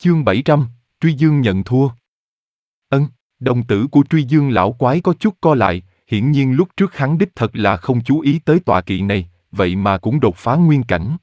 Chương 700, Truy Dương nhận thua. Đồng tử của Truy Dương lão quái có chút co lại, hiển nhiên lúc trước hắn đích thật là không chú ý tới tọa kỵ này, vậy mà cũng đột phá nguyên cảnh.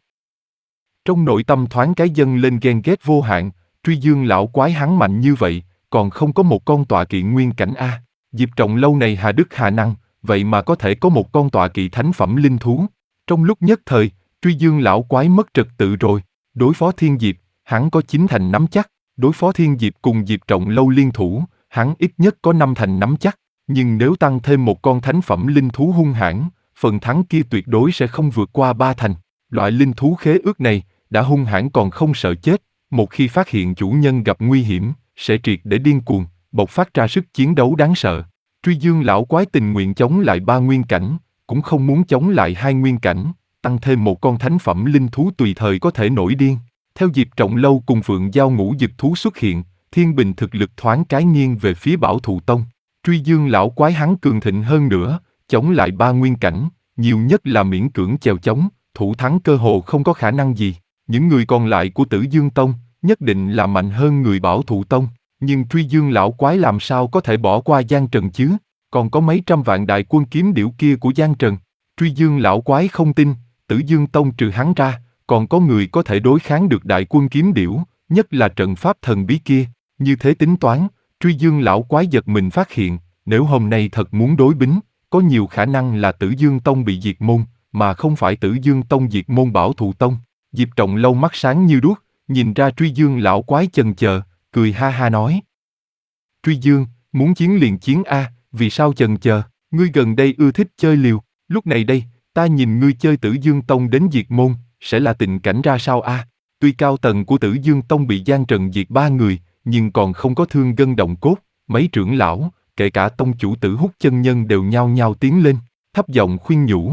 Trong nội tâm thoáng cái dâng lên ghen ghét vô hạn, Truy Dương lão quái hắn mạnh như vậy, còn không có một con tọa kỵ nguyên cảnh a. Diệp Trọng Lâu này hà đức hà năng, vậy mà có thể có một con tọa kỵ thánh phẩm linh thú. Trong lúc nhất thời, Truy Dương lão quái mất trật tự rồi. Đối phó Thiên Diệp, hắn có 9 thành nắm chắc. Đối phó Thiên Diệp cùng Diệp Trọng Lâu liên thủ, hắn ít nhất có 5 thành nắm chắc. Nhưng nếu tăng thêm một con thánh phẩm linh thú hung hãn, phần thắng kia tuyệt đối sẽ không vượt qua 3 thành. Loại linh thú khế ước này, đã hung hãn còn không sợ chết, một khi phát hiện chủ nhân gặp nguy hiểm, sẽ triệt để điên cuồng, bộc phát ra sức chiến đấu đáng sợ. Truy Dương lão quái tình nguyện chống lại 3 nguyên cảnh, cũng không muốn chống lại 2 nguyên cảnh, tăng thêm một con thánh phẩm linh thú tùy thời có thể nổi điên. Theo Diệp Trọng Lâu cùng Phượng Giao ngũ dực thú xuất hiện, Thiên Bình thực lực thoáng cái nghiêng về phía Bảo Thụ Tông. Truy Dương lão quái hắn cường thịnh hơn nữa, chống lại 3 nguyên cảnh, nhiều nhất là miễn cưỡng chèo chống, thủ thắng cơ hồ không có khả năng gì. Những người còn lại của Tử Dương Tông, nhất định là mạnh hơn người Bảo Thụ Tông, nhưng Truy Dương lão quái làm sao có thể bỏ qua Giang Trần chứ? Còn có mấy trăm vạn đại quân kiếm điểu kia của Giang Trần. Truy Dương lão quái không tin, Tử Dương Tông trừ hắn ra, còn có người có thể đối kháng được đại quân kiếm điểu, nhất là trận pháp thần bí kia. Như thế tính toán, Truy Dương lão quái giật mình phát hiện, nếu hôm nay thật muốn đối bính, có nhiều khả năng là Tử Dương Tông bị diệt môn, mà không phải Tử Dương Tông diệt môn Bảo Thụ Tông. Diệp Trọng Lâu mắt sáng như đuốc, nhìn ra Truy Dương lão quái chần chờ, cười ha ha nói. Truy Dương, muốn chiến liền chiến a, vì sao chần chờ, ngươi gần đây ưa thích chơi liều, lúc này đây, ta nhìn ngươi chơi Tử Dương Tông đến diệt môn, sẽ là tình cảnh ra sao a? Tuy cao tầng của Tử Dương Tông bị Giang Trần diệt 3 người, nhưng còn không có thương gân động cốt, mấy trưởng lão, kể cả tông chủ Tử Hút chân nhân đều nhao nhao tiến lên, thấp giọng khuyên nhủ.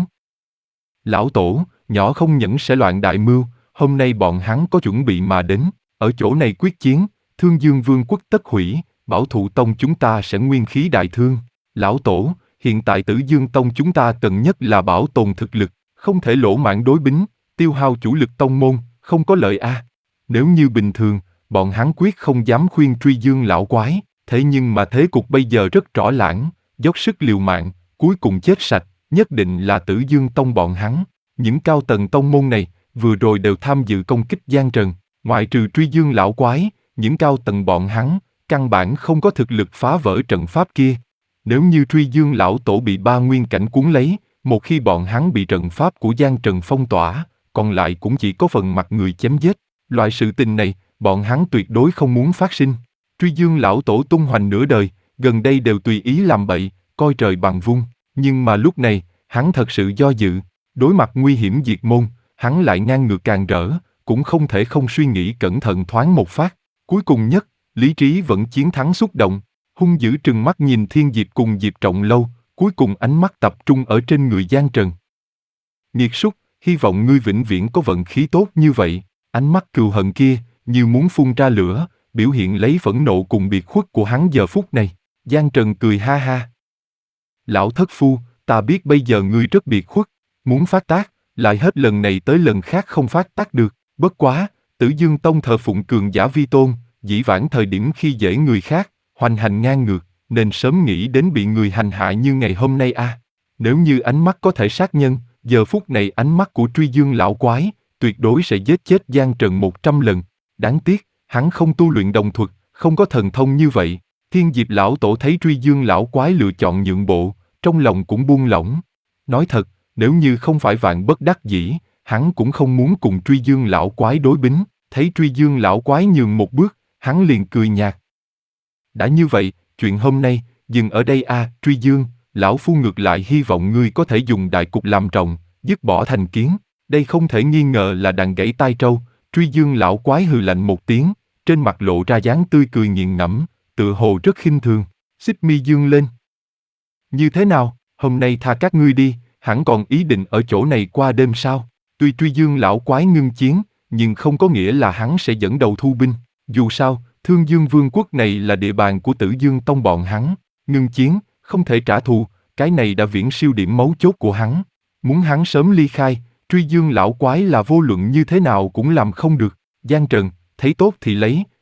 Lão tổ, nhỏ không nhẫn sẽ loạn đại mưu, hôm nay bọn hắn có chuẩn bị mà đến, ở chỗ này quyết chiến, Thương Dương Vương quốc tất hủy, Bảo Thụ Tông chúng ta sẽ nguyên khí đại thương. Lão tổ, hiện tại Tử Dương Tông chúng ta cần nhất là bảo tồn thực lực, không thể lỗ mãng đối bính, tiêu hao chủ lực tông môn, không có lợi a. Nếu như bình thường, bọn hắn quyết không dám khuyên Truy Dương lão quái, thế nhưng mà thế cục bây giờ rất rõ lãng, dốc sức liều mạng, cuối cùng chết sạch, nhất định là Tử Dương Tông bọn hắn. Những cao tầng tông môn này, vừa rồi đều tham dự công kích Giang Trần, ngoại trừ Truy Dương lão quái, những cao tầng bọn hắn, căn bản không có thực lực phá vỡ trận pháp kia. Nếu như Truy Dương lão tổ bị 3 nguyên cảnh cuốn lấy, một khi bọn hắn bị trận pháp của Giang Trần phong tỏa, còn lại cũng chỉ có phần mặt người chém giết. Loại sự tình này, bọn hắn tuyệt đối không muốn phát sinh. Truy Dương lão tổ tung hoành nửa đời, gần đây đều tùy ý làm bậy, coi trời bằng vung. Nhưng mà lúc này, hắn thật sự do dự. Đối mặt nguy hiểm diệt môn, hắn lại ngang ngược càng rỡ, cũng không thể không suy nghĩ cẩn thận thoáng một phát. Cuối cùng nhất, lý trí vẫn chiến thắng xúc động, hung dữ trừng mắt nhìn Thiên Diệp cùng Diệp Trọng Lâu, cuối cùng ánh mắt tập trung ở trên người Giang Trần. Nghiệt súc, hy vọng ngươi vĩnh viễn có vận khí tốt như vậy. Ánh mắt cừu hận kia, như muốn phun ra lửa, biểu hiện lấy phẫn nộ cùng biệt khuất của hắn giờ phút này. Giang Trần cười ha ha. Lão thất phu, ta biết bây giờ ngươi rất biệt khuất, muốn phát tác, lại hết lần này tới lần khác không phát tác được. Bất quá, Tử Dương Tông thờ phụng cường giả vi tôn, dĩ vãng thời điểm khi dễ người khác, hoành hành ngang ngược, nên sớm nghĩ đến bị người hành hạ như ngày hôm nay a. Nếu như ánh mắt có thể sát nhân, giờ phút này ánh mắt của Truy Dương lão quái, tuyệt đối sẽ giết chết Giang Trần 100 lần. Đáng tiếc, hắn không tu luyện đồng thuật, không có thần thông như vậy. Thiên Diệp lão tổ thấy Truy Dương lão quái lựa chọn nhượng bộ, trong lòng cũng buông lỏng. Nói thật, nếu như không phải vạn bất đắc dĩ, hắn cũng không muốn cùng Truy Dương lão quái đối bính. Thấy Truy Dương lão quái nhường một bước, hắn liền cười nhạt. Đã như vậy, chuyện hôm nay, dừng ở đây a. Truy Dương, lão phu ngược lại hy vọng ngươi có thể dùng đại cục làm trọng, dứt bỏ thành kiến. Đây không thể nghi ngờ là đàn gãy tai trâu. Truy Dương lão quái hừ lạnh một tiếng, trên mặt lộ ra dáng tươi cười nghiền ngẫm, tựa hồ rất khinh thường. Xích mi dương lên. Như thế nào, hôm nay tha các ngươi đi, hẳn còn ý định ở chỗ này qua đêm sao? Tuy Truy Dương lão quái ngưng chiến, nhưng không có nghĩa là hắn sẽ dẫn đầu thu binh. Dù sao, Thương Dương Vương quốc này là địa bàn của Tử Dương Tông bọn hắn. Ngưng chiến, không thể trả thù, cái này đã viễn siêu điểm mấu chốt của hắn. Muốn hắn sớm ly khai, Truy Dương lão quái là vô luận như thế nào cũng làm không được. Giang Trần, thấy tốt thì lấy,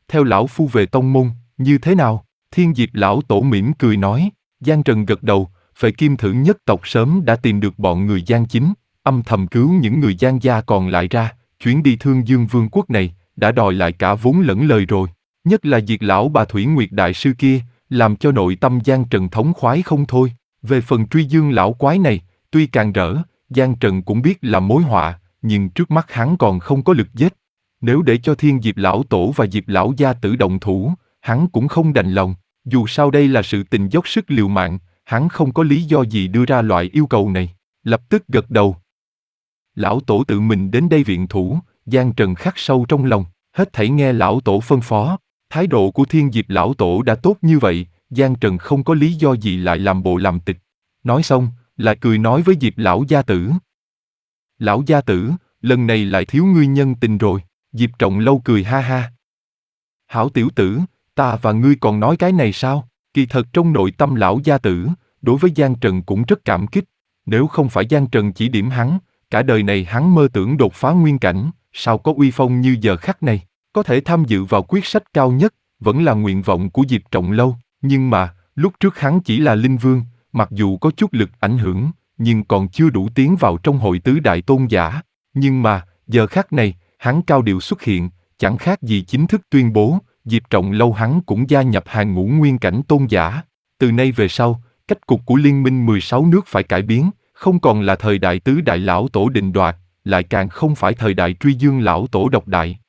theo lão phu về tông môn, như thế nào? Thiên Diệp lão tổ mỉm cười nói. Giang Trần gật đầu, Phệ Kim Thử nhất tộc sớm đã tìm được bọn người Giang chính, âm thầm cứu những người Giang gia còn lại ra, chuyến đi Thương Dương Vương quốc này, đã đòi lại cả vốn lẫn lời rồi. Nhất là Diệt lão bà Thủy Nguyệt đại sư kia, làm cho nội tâm Giang Trần thống khoái không thôi. Về phần Truy Dương lão quái này, tuy càng rỡ, Giang Trần cũng biết là mối họa, nhưng trước mắt hắn còn không có lực giết. Nếu để cho Thiên Diệp lão tổ và Diệp lão gia tử động thủ, hắn cũng không đành lòng. Dù sao đây là sự tình dốc sức liều mạng, hắn không có lý do gì đưa ra loại yêu cầu này. Lập tức gật đầu. Lão tổ tự mình đến đây viện thủ, Giang Trần khắc sâu trong lòng, hết thảy nghe lão tổ phân phó. Thái độ của Thiên Diệp lão tổ đã tốt như vậy, Giang Trần không có lý do gì lại làm bộ làm tịch. Nói xong, lại cười nói với Diệp lão gia tử. Lão gia tử, lần này lại thiếu ngươi nhân tình rồi. Diệp Trọng Lâu cười ha ha. Hảo tiểu tử, ta và ngươi còn nói cái này sao? Kỳ thật trong nội tâm lão gia tử, đối với Giang Trần cũng rất cảm kích. Nếu không phải Giang Trần chỉ điểm hắn, cả đời này hắn mơ tưởng đột phá nguyên cảnh, sao có uy phong như giờ khắc này. Có thể tham dự vào quyết sách cao nhất, vẫn là nguyện vọng của Diệp Trọng Lâu. Nhưng mà, lúc trước hắn chỉ là linh vương, mặc dù có chút lực ảnh hưởng, nhưng còn chưa đủ tiến vào trong hội tứ đại tôn giả. Nhưng mà, giờ khắc này, hắn cao điệu xuất hiện, chẳng khác gì chính thức tuyên bố, Diệp Trọng Lâu hắn cũng gia nhập hàng ngũ nguyên cảnh tôn giả. Từ nay về sau, cách cục của liên minh 16 nước phải cải biến, không còn là thời đại tứ đại lão tổ định đoạt, lại càng không phải thời đại Truy Dương lão tổ độc đại.